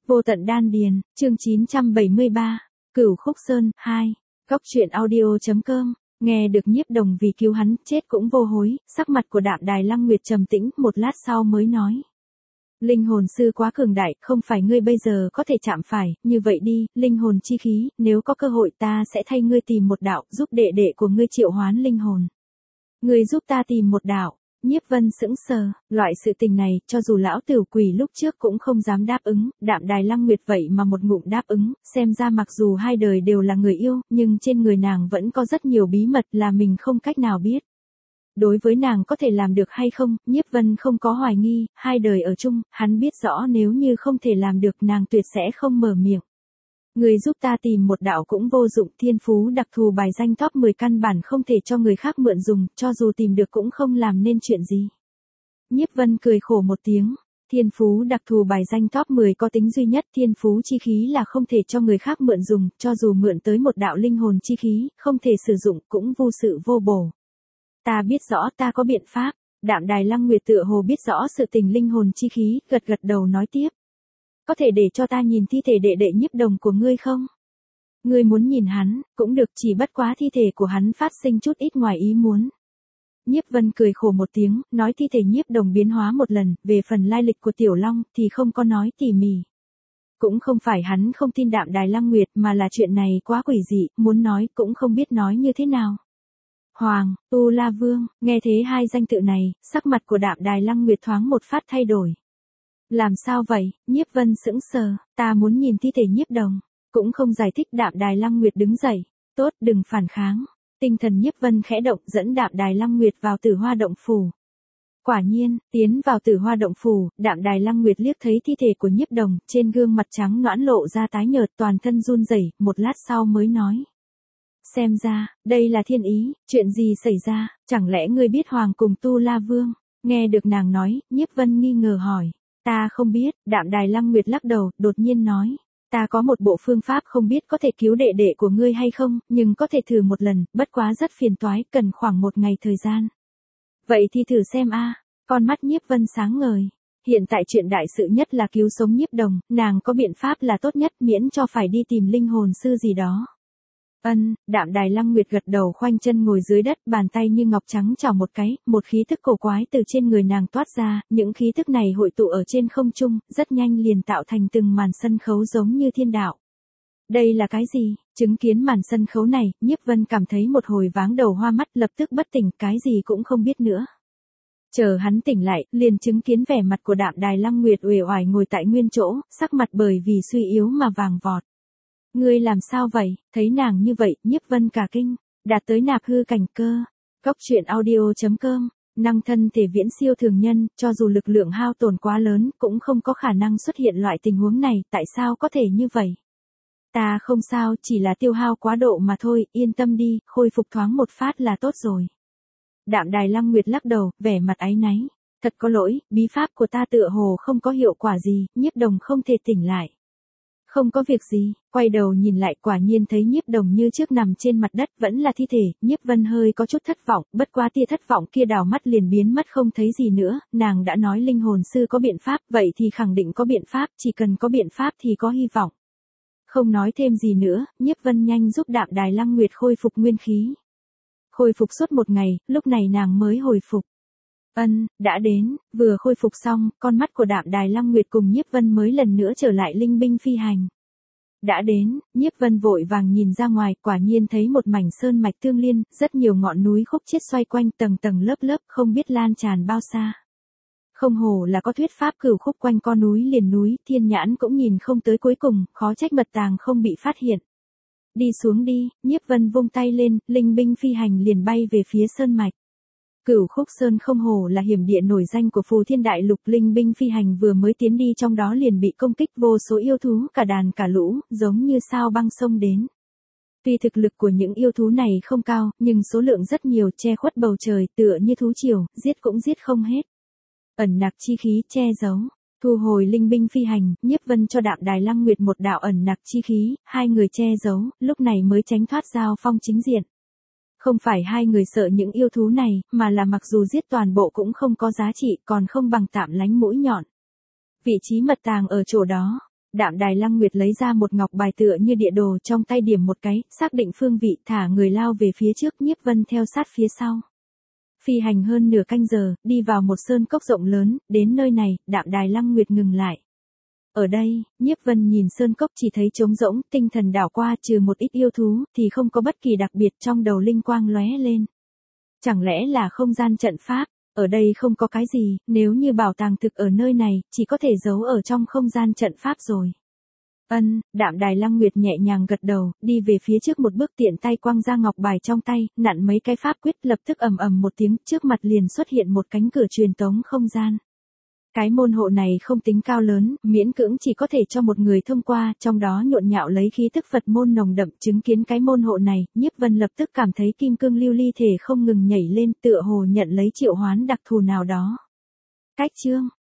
Vô tận đan điền, chương 973, Cửu Khúc Sơn, 2, Góc truyện audio.com, nghe được Nhiếp Đồng vì cứu hắn chết cũng vô hối, sắc mặt của Đạm Đài Lăng Nguyệt trầm tĩnh, một lát sau mới nói. Linh hồn sư quá cường đại, không phải ngươi bây giờ có thể chạm phải, như vậy đi, linh hồn chi khí, nếu có cơ hội ta sẽ thay ngươi tìm một đạo, giúp đệ đệ của ngươi triệu hoán linh hồn. Ngươi giúp ta tìm một đạo. Nhiếp Vân sững sờ, loại sự tình này, cho dù lão tử quỷ lúc trước cũng không dám đáp ứng, Đạm Đài Lăng Nguyệt vậy mà một ngụm đáp ứng, xem ra mặc dù hai đời đều là người yêu, nhưng trên người nàng vẫn có rất nhiều bí mật là mình không cách nào biết. Đối với nàng có thể làm được hay không, Nhiếp Vân không có hoài nghi, hai đời ở chung, hắn biết rõ nếu như không thể làm được nàng tuyệt sẽ không mở miệng. Người giúp ta tìm một đạo cũng vô dụng, thiên phú đặc thù bài danh top 10 căn bản không thể cho người khác mượn dùng, cho dù tìm được cũng không làm nên chuyện gì. Nhiếp Vân cười khổ một tiếng, thiên phú đặc thù bài danh top 10 có tính duy nhất, thiên phú chi khí là không thể cho người khác mượn dùng, cho dù mượn tới một đạo linh hồn chi khí, không thể sử dụng, cũng vô sự vô bổ. Ta biết rõ, ta có biện pháp. Đạm Đài Lăng Nguyệt tựa hồ biết rõ sự tình linh hồn chi khí, gật gật đầu nói tiếp. Có thể để cho ta nhìn thi thể đệ đệ Nhiếp Đồng của ngươi không? Ngươi muốn nhìn hắn, cũng được, chỉ bất quá thi thể của hắn phát sinh chút ít ngoài ý muốn. Nhiếp Vân cười khổ một tiếng, nói thi thể Nhiếp Đồng biến hóa một lần, về phần lai lịch của Tiểu Long thì không có nói tỉ mỉ. Cũng không phải hắn không tin Đạm Đài Lăng Nguyệt mà là chuyện này quá quỷ dị, muốn nói cũng không biết nói như thế nào. Hoàng, Tu La Vương, nghe thế hai danh tự này, sắc mặt của Đạm Đài Lăng Nguyệt thoáng một phát thay đổi. Làm sao vậy? Nhiếp Vân sững sờ, ta muốn nhìn thi thể Nhiếp Đồng. Cũng không giải thích. Đạm Đài Lăng Nguyệt đứng dậy, tốt, đừng phản kháng. Tinh thần Nhiếp Vân khẽ động, dẫn Đạm Đài Lăng Nguyệt vào Tử Hoa động phủ. Quả nhiên, tiến vào Tử Hoa động phủ, Đạm Đài Lăng Nguyệt liếc thấy thi thể của Nhiếp Đồng, trên gương mặt trắng nõn lộ ra tái nhợt, toàn thân run rẩy, một lát sau mới nói. Xem ra, đây là thiên ý, chuyện gì xảy ra, chẳng lẽ ngươi biết Hoàng cùng Tu La Vương? Nghe được nàng nói, Nhiếp Vân nghi ngờ hỏi. Ta không biết, Đạm Đài Lăng Nguyệt lắc đầu, đột nhiên nói. Ta có một bộ phương pháp không biết có thể cứu đệ đệ của ngươi hay không, nhưng có thể thử một lần, bất quá rất phiền toái, cần khoảng một ngày thời gian. Vậy thì thử xem a. Con mắt Nhiếp Vân sáng ngời. Hiện tại chuyện đại sự nhất là cứu sống Nhiếp Đồng, nàng có biện pháp là tốt nhất miễn cho phải đi tìm linh hồn sư gì đó. Đạm Đài Lăng Nguyệt gật đầu, khoanh chân ngồi dưới đất, bàn tay như ngọc trắng chảo một cái, một khí thức cổ quái từ trên người nàng toát ra, những khí thức này hội tụ ở trên không trung, rất nhanh liền tạo thành từng màn sân khấu giống như thiên đạo. Đây là cái gì? Chứng kiến màn sân khấu này, Nhiếp Vân cảm thấy một hồi váng đầu hoa mắt, lập tức bất tỉnh, cái gì cũng không biết nữa. Chờ hắn tỉnh lại, liền chứng kiến vẻ mặt của Đạm Đài Lăng Nguyệt uể oải ngồi tại nguyên chỗ, sắc mặt bởi vì suy yếu mà vàng vọt. Ngươi làm sao vậy? Thấy nàng như vậy, Nhiếp Vân cả kinh, đạt tới nạp hư cảnh cơ. Góc truyện audio.com, năng thân thể viễn siêu thường nhân, cho dù lực lượng hao tổn quá lớn, cũng không có khả năng xuất hiện loại tình huống này, tại sao có thể như vậy? Ta không sao, chỉ là tiêu hao quá độ mà thôi, yên tâm đi, khôi phục thoáng một phát là tốt rồi. Đạm Đài Lăng Nguyệt lắc đầu, vẻ mặt áy náy. Thật có lỗi, bí pháp của ta tựa hồ không có hiệu quả gì, Nhiếp Đồng không thể tỉnh lại. Không có việc gì, quay đầu nhìn lại, quả nhiên thấy Nhiếp Đồng như trước nằm trên mặt đất, vẫn là thi thể. Nhiếp Vân hơi có chút thất vọng, bất quá tia thất vọng kia đảo mắt liền biến mất không thấy gì nữa, nàng đã nói linh hồn sư có biện pháp, vậy thì khẳng định có biện pháp, chỉ cần có biện pháp thì có hy vọng. Không nói thêm gì nữa, Nhiếp Vân nhanh giúp Đạm Đài Lăng Nguyệt khôi phục nguyên khí. Khôi phục suốt một ngày, lúc này nàng mới hồi phục. Đã đến, vừa khôi phục xong, con mắt của Đạm Đài Lăng Nguyệt cùng Nhiếp Vân mới lần nữa trở lại linh binh phi hành. Đã đến, Nhiếp Vân vội vàng nhìn ra ngoài, quả nhiên thấy một mảnh sơn mạch tương liên, rất nhiều ngọn núi khúc chiết xoay quanh, tầng tầng lớp lớp, không biết lan tràn bao xa. Không hồ là có thuyết pháp cửu khúc quanh co núi liền núi, thiên nhãn cũng nhìn không tới cuối cùng, khó trách mật tàng không bị phát hiện. Đi xuống đi, Nhiếp Vân vung tay lên, linh binh phi hành liền bay về phía sơn mạch. Cửu Khúc Sơn không hồ là hiểm địa nổi danh của Phù Thiên Đại Lục, linh binh phi hành vừa mới tiến đi trong đó liền bị công kích, vô số yêu thú cả đàn cả lũ, giống như sao băng sông đến. Tuy thực lực của những yêu thú này không cao, nhưng số lượng rất nhiều, che khuất bầu trời, tựa như thú triều, giết cũng giết không hết. Ẩn nặc chi khí che giấu. Thu hồi linh binh phi hành, Nhiếp Vân cho Đạm Đài Lăng Nguyệt một đạo ẩn nặc chi khí, hai người che giấu, lúc này mới tránh thoát giao phong chính diện. Không phải hai người sợ những yêu thú này, mà là mặc dù giết toàn bộ cũng không có giá trị, còn không bằng tạm lánh mũi nhọn. Vị trí mật tàng ở chỗ đó. Đạm Đài Lăng Nguyệt lấy ra một ngọc bài tựa như địa đồ trong tay điểm một cái, xác định phương vị, thả người lao về phía trước, Nhiếp Vân theo sát phía sau. Phi hành hơn nửa canh giờ, đi vào một sơn cốc rộng lớn, đến nơi này, Đạm Đài Lăng Nguyệt ngừng lại. Ở đây, Nhiếp Vân nhìn sơn cốc chỉ thấy trống rỗng, tinh thần đảo qua trừ một ít yêu thú, thì không có bất kỳ đặc biệt, trong đầu linh quang lóe lên. Chẳng lẽ là không gian trận pháp, ở đây không có cái gì, nếu như bảo tàng thực ở nơi này, chỉ có thể giấu ở trong không gian trận pháp rồi. Đạm Đài Lăng Nguyệt nhẹ nhàng gật đầu, đi về phía trước một bước, tiện tay quăng ra ngọc bài trong tay, nặn mấy cái pháp quyết, lập tức ầm ầm một tiếng, trước mặt liền xuất hiện một cánh cửa truyền tống không gian. Cái môn hộ này không tính cao lớn, miễn cưỡng chỉ có thể cho một người thông qua, trong đó nhộn nhạo lấy khí tức Phật môn nồng đậm. Chứng kiến cái môn hộ này, Nhiếp Vân lập tức cảm thấy kim cương lưu ly thể không ngừng nhảy lên, tựa hồ nhận lấy triệu hoán đặc thù nào đó. Cách chương